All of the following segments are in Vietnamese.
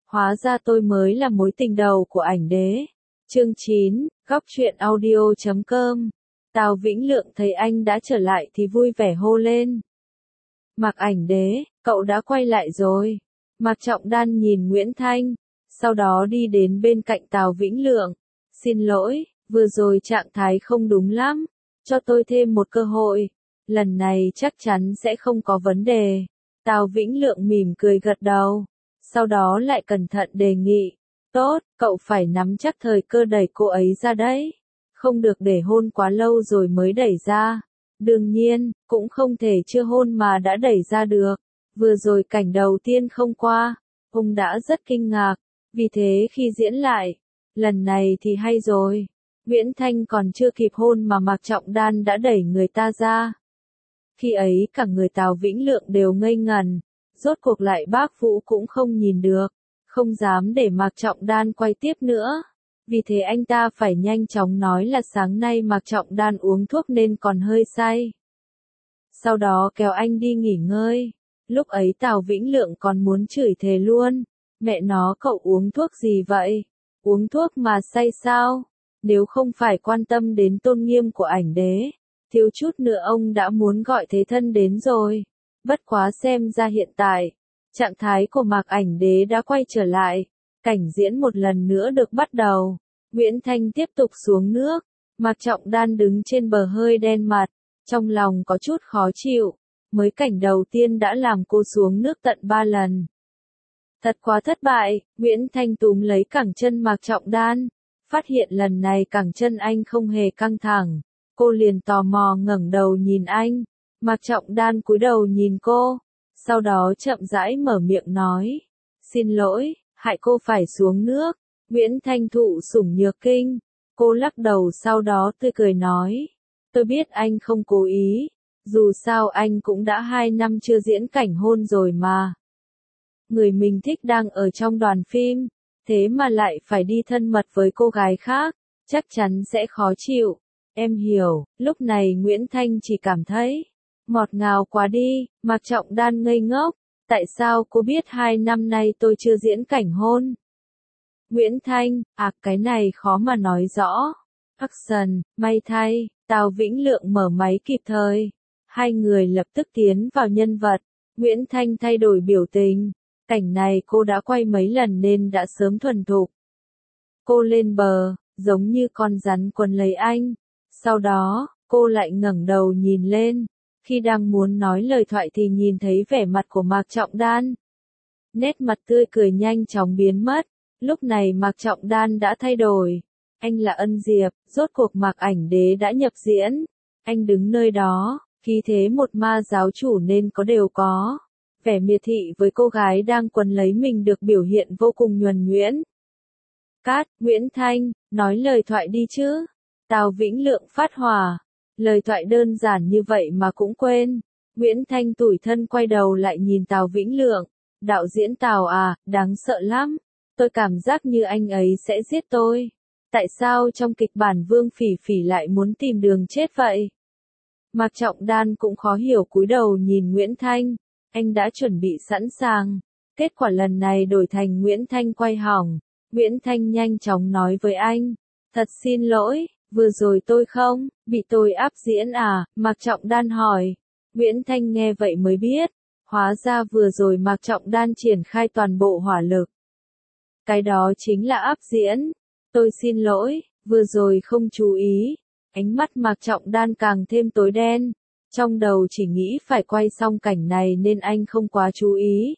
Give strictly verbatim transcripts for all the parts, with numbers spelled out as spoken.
Hóa ra tôi mới là mối tình đầu của ảnh đế. Chương chín, góc truyện audio chấm com. Tào Vĩnh Lượng thấy anh đã trở lại thì vui vẻ hô lên. Mạc Ảnh Đế, cậu đã quay lại rồi. Mạc Trọng Đan nhìn Nguyễn Thanh, sau đó đi đến bên cạnh Tào Vĩnh Lượng. Xin lỗi, vừa rồi trạng thái không đúng lắm, cho tôi thêm một cơ hội. Lần này chắc chắn sẽ không có vấn đề. Tào Vĩnh Lượng mỉm cười gật đầu, sau đó lại cẩn thận đề nghị. Tốt, cậu phải nắm chắc thời cơ đẩy cô ấy ra đấy. Không được để hôn quá lâu rồi mới đẩy ra. Đương nhiên, cũng không thể chưa hôn mà đã đẩy ra được. Vừa rồi cảnh đầu tiên không qua, ông đã rất kinh ngạc. Vì thế khi diễn lại, lần này thì hay rồi. Nguyễn Thanh còn chưa kịp hôn mà Mạc Trọng Đan đã đẩy người ta ra. Khi ấy cả người Tào Vĩnh Lượng đều ngây ngần. Rốt cuộc lại bác Vũ cũng không nhìn được, không dám để Mạc Trọng Đan quay tiếp nữa. Vì thế anh ta phải nhanh chóng nói là sáng nay Mạc Trọng Đan uống thuốc nên còn hơi say. Sau đó kéo anh đi nghỉ ngơi. Lúc ấy Tào Vĩnh Lượng còn muốn chửi thề luôn. Mẹ nó, cậu uống thuốc gì vậy? Uống thuốc mà say sao? Nếu không phải quan tâm đến tôn nghiêm của ảnh đế, thiếu chút nữa ông đã muốn gọi thế thân đến rồi. Bất quá xem ra hiện tại, trạng thái của Mạc Ảnh Đế đã quay trở lại. Cảnh diễn một lần nữa được bắt đầu. Nguyễn Thanh tiếp tục xuống nước. Mạc Trọng Đan đứng trên bờ hơi đen mặt, trong lòng có chút khó chịu. Mới cảnh đầu tiên đã làm cô xuống nước tận ba lần. Thật quá thất bại. Nguyễn Thanh túm lấy cẳng chân Mạc Trọng Đan. Phát hiện lần này cẳng chân anh không hề căng thẳng. Cô liền tò mò ngẩng đầu nhìn anh. Mạc Trọng Đan cúi đầu nhìn cô, sau đó chậm rãi mở miệng nói. Xin lỗi, hại cô phải xuống nước. Nguyễn Thanh thụ sủng nhược kinh. Cô lắc đầu sau đó tươi cười nói. Tôi biết anh không cố ý, dù sao anh cũng đã hai năm chưa diễn cảnh hôn rồi mà. Người mình thích đang ở trong đoàn phim, thế mà lại phải đi thân mật với cô gái khác, chắc chắn sẽ khó chịu. Em hiểu. Lúc này Nguyễn Thanh chỉ cảm thấy ngọt ngào quá đi. Mạc Trọng Đan ngây ngốc. Tại sao cô biết hai năm nay tôi chưa diễn cảnh hôn? Nguyễn Thanh, à cái này khó mà nói rõ. Action, may thay, Tào Vĩnh Lượng mở máy kịp thời. Hai người lập tức tiến vào nhân vật. Nguyễn Thanh thay đổi biểu tình. Cảnh này cô đã quay mấy lần nên đã sớm thuần thục. Cô lên bờ, giống như con rắn quấn lấy anh. Sau đó, cô lại ngẩng đầu nhìn lên. Khi đang muốn nói lời thoại thì nhìn thấy vẻ mặt của Mạc Trọng Đan. Nét mặt tươi cười nhanh chóng biến mất. Lúc này Mạc Trọng Đan đã thay đổi. Anh là Ân Diệp, rốt cuộc Mạc Ảnh Đế đã nhập diễn. Anh đứng nơi đó, khí thế một ma giáo chủ nên có đều có. Vẻ miệt thị với cô gái đang quấn lấy mình được biểu hiện vô cùng nhuần nhuyễn. Cát, Nguyễn Thanh, nói lời thoại đi chứ. Tào Vĩnh Lượng phát hỏa. Lời thoại đơn giản như vậy mà cũng quên. Nguyễn Thanh tủi thân quay đầu lại nhìn Tào Vĩnh Lượng. Đạo diễn Tào à, đáng sợ lắm. Tôi cảm giác như anh ấy sẽ giết tôi. Tại sao trong kịch bản Vương Phỉ Phỉ lại muốn tìm đường chết vậy? Mạc Trọng Đan cũng khó hiểu cúi đầu nhìn Nguyễn Thanh. Anh đã chuẩn bị sẵn sàng. Kết quả lần này đổi thành Nguyễn Thanh quay hỏng. Nguyễn Thanh nhanh chóng nói với anh. Thật xin lỗi. Vừa rồi tôi không, bị tôi áp diễn à, Mạc Trọng Đan hỏi. Nguyễn Thanh nghe vậy mới biết, hóa ra vừa rồi Mạc Trọng Đan triển khai toàn bộ hỏa lực. Cái đó chính là áp diễn. Tôi xin lỗi, vừa rồi không chú ý. Ánh mắt Mạc Trọng Đan càng thêm tối đen. Trong đầu chỉ nghĩ phải quay xong cảnh này nên anh không quá chú ý.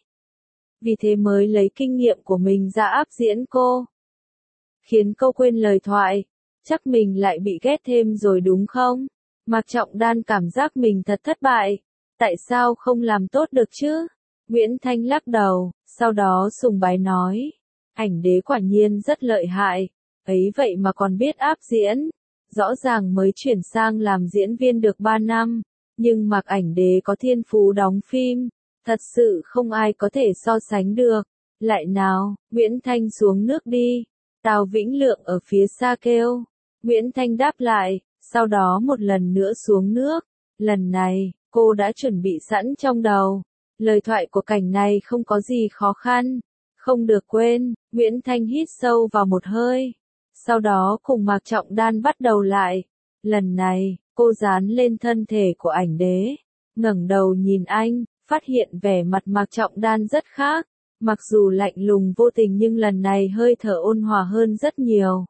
Vì thế mới lấy kinh nghiệm của mình ra áp diễn cô. Khiến cô quên lời thoại. Chắc mình lại bị ghét thêm rồi đúng không? Mạc Trọng Đan cảm giác mình thật thất bại. Tại sao không làm tốt được chứ? Nguyễn Thanh lắc đầu, sau đó sùng bái nói. Ảnh đế quả nhiên rất lợi hại. Ấy vậy mà còn biết áp diễn. Rõ ràng mới chuyển sang làm diễn viên được ba năm. Nhưng Mạc Ảnh đế có thiên phú đóng phim. Thật sự không ai có thể so sánh được. Lại nào, Nguyễn Thanh xuống nước đi. Tào Vĩnh Lượng ở phía xa kêu. Nguyễn Thanh đáp lại, sau đó một lần nữa xuống nước. Lần này, cô đã chuẩn bị sẵn trong đầu. Lời thoại của cảnh này không có gì khó khăn. Không được quên, Nguyễn Thanh hít sâu vào một hơi. Sau đó cùng Mạc Trọng Đan bắt đầu lại. Lần này, cô dán lên thân thể của ảnh đế. Ngẩng đầu nhìn anh, phát hiện vẻ mặt Mạc Trọng Đan rất khác. Mặc dù lạnh lùng vô tình nhưng lần này hơi thở ôn hòa hơn rất nhiều.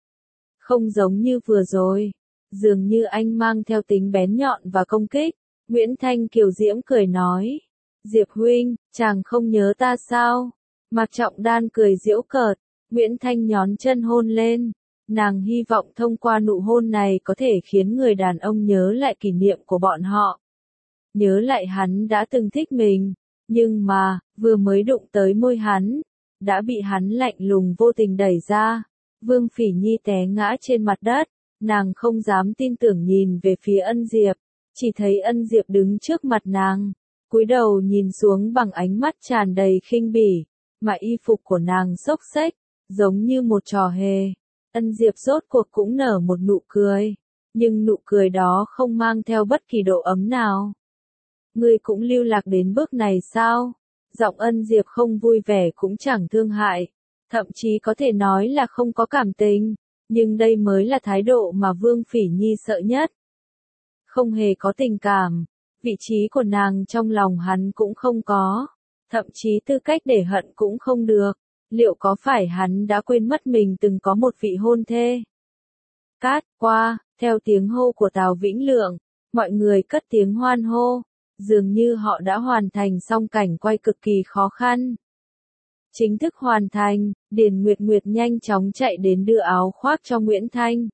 Không giống như vừa rồi. Dường như anh mang theo tính bén nhọn và công kích. Nguyễn Thanh kiều diễm cười nói. Diệp huynh, chàng không nhớ ta sao? Mạc Trọng Đan cười giễu cợt. Nguyễn Thanh nhón chân hôn lên. Nàng hy vọng thông qua nụ hôn này có thể khiến người đàn ông nhớ lại kỷ niệm của bọn họ. Nhớ lại hắn đã từng thích mình. Nhưng mà, vừa mới đụng tới môi hắn, đã bị hắn lạnh lùng vô tình đẩy ra. Vương Phỉ Nhi té ngã trên mặt đất, nàng không dám tin tưởng nhìn về phía Ân Diệp, chỉ thấy Ân Diệp đứng trước mặt nàng, cúi đầu nhìn xuống bằng ánh mắt tràn đầy khinh bỉ, mà y phục của nàng xốc xếch, giống như một trò hề. Ân Diệp rốt cuộc cũng nở một nụ cười, nhưng nụ cười đó không mang theo bất kỳ độ ấm nào. Ngươi cũng lưu lạc đến bước này sao? Giọng Ân Diệp không vui vẻ cũng chẳng thương hại, thậm chí có thể nói là không có cảm tình, nhưng đây mới là thái độ mà Vương Phỉ Nhi sợ nhất. Không hề có tình cảm, vị trí của nàng trong lòng hắn cũng không có, thậm chí tư cách để hận cũng không được, liệu có phải hắn đã quên mất mình từng có một vị hôn thê? Cát qua, theo tiếng hô của Tào Vĩnh Lượng, mọi người cất tiếng hoan hô. Dường như họ đã hoàn thành xong cảnh quay cực kỳ khó khăn. Chính thức hoàn thành, Điền Nguyệt Nguyệt nhanh chóng chạy đến đưa áo khoác cho Nguyễn Thanh.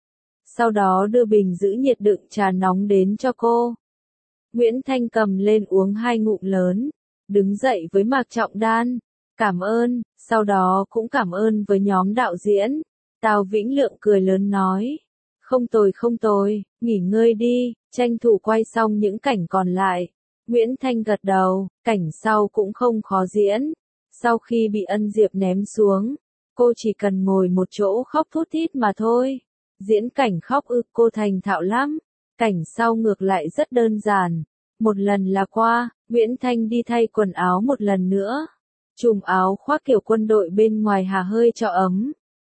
Sau đó đưa bình giữ nhiệt đựng trà nóng đến cho cô. Nguyễn Thanh cầm lên uống hai ngụm lớn, đứng dậy với Mạc Trọng Đan. Cảm ơn, sau đó cũng cảm ơn với nhóm đạo diễn. Tào Vĩnh Lượng cười lớn nói. Không tồi không tồi, nghỉ ngơi đi, tranh thủ quay xong những cảnh còn lại. Nguyễn Thanh gật đầu, cảnh sau cũng không khó diễn. Sau khi bị Ân Diệp ném xuống, cô chỉ cần ngồi một chỗ khóc thút thít mà thôi. Diễn cảnh khóc ư, cô thành thạo lắm. Cảnh sau ngược lại rất đơn giản. Một lần là qua, Nguyễn Thanh đi thay quần áo một lần nữa. Trùm áo khoác kiểu quân đội bên ngoài hà hơi cho ấm.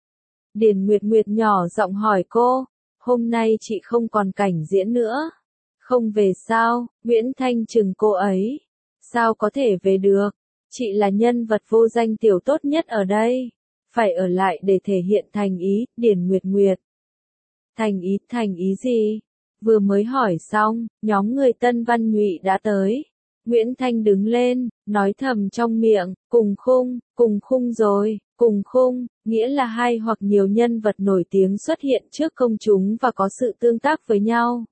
Điền Nguyệt Nguyệt nhỏ giọng hỏi cô. Hôm nay chị không còn cảnh diễn nữa. Không về sao? Nguyễn Thanh chừng cô ấy. Sao có thể về được? Chị là nhân vật vô danh tiểu tốt nhất ở đây. Phải ở lại để thể hiện thành ý, Điền Nguyệt Nguyệt. Thành ý, thành ý gì? Vừa mới hỏi xong, nhóm người Tân Văn Nhụy đã tới. Nguyễn Thanh đứng lên, nói thầm trong miệng, cùng khung, cùng khung rồi, cùng khung, nghĩa là hai hoặc nhiều nhân vật nổi tiếng xuất hiện trước công chúng và có sự tương tác với nhau.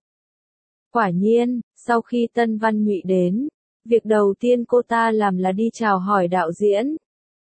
Quả nhiên, sau khi Tân Văn Nhụy đến, việc đầu tiên cô ta làm là đi chào hỏi đạo diễn.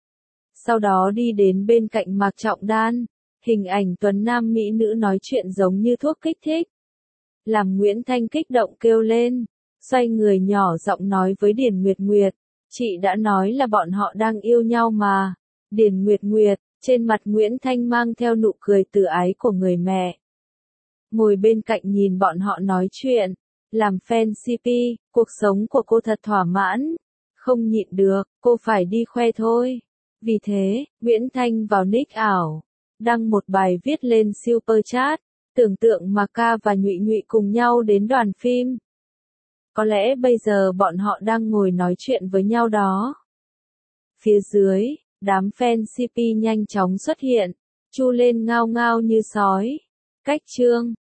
Sau đó đi đến bên cạnh Mạc Trọng Đan, hình ảnh tuấn nam mỹ nữ nói chuyện giống như thuốc kích thích. Làm Nguyễn Thanh kích động kêu lên, xoay người nhỏ giọng nói với Điền Nguyệt Nguyệt, chị đã nói là bọn họ đang yêu nhau mà. Điền Nguyệt Nguyệt, trên mặt Nguyễn Thanh mang theo nụ cười từ ái của người mẹ. Ngồi bên cạnh nhìn bọn họ nói chuyện, làm fan xê pê, cuộc sống của cô thật thỏa mãn. Không nhịn được, cô phải đi khoe thôi. Vì thế, Nguyễn Thanh vào nick ảo, đăng một bài viết lên Super Chat, tưởng tượng mà Ca và Nhụy Nhụy cùng nhau đến đoàn phim. Có lẽ bây giờ bọn họ đang ngồi nói chuyện với nhau đó. Phía dưới, đám fan xê pê nhanh chóng xuất hiện, chu lên ngao ngao như sói. Cách chương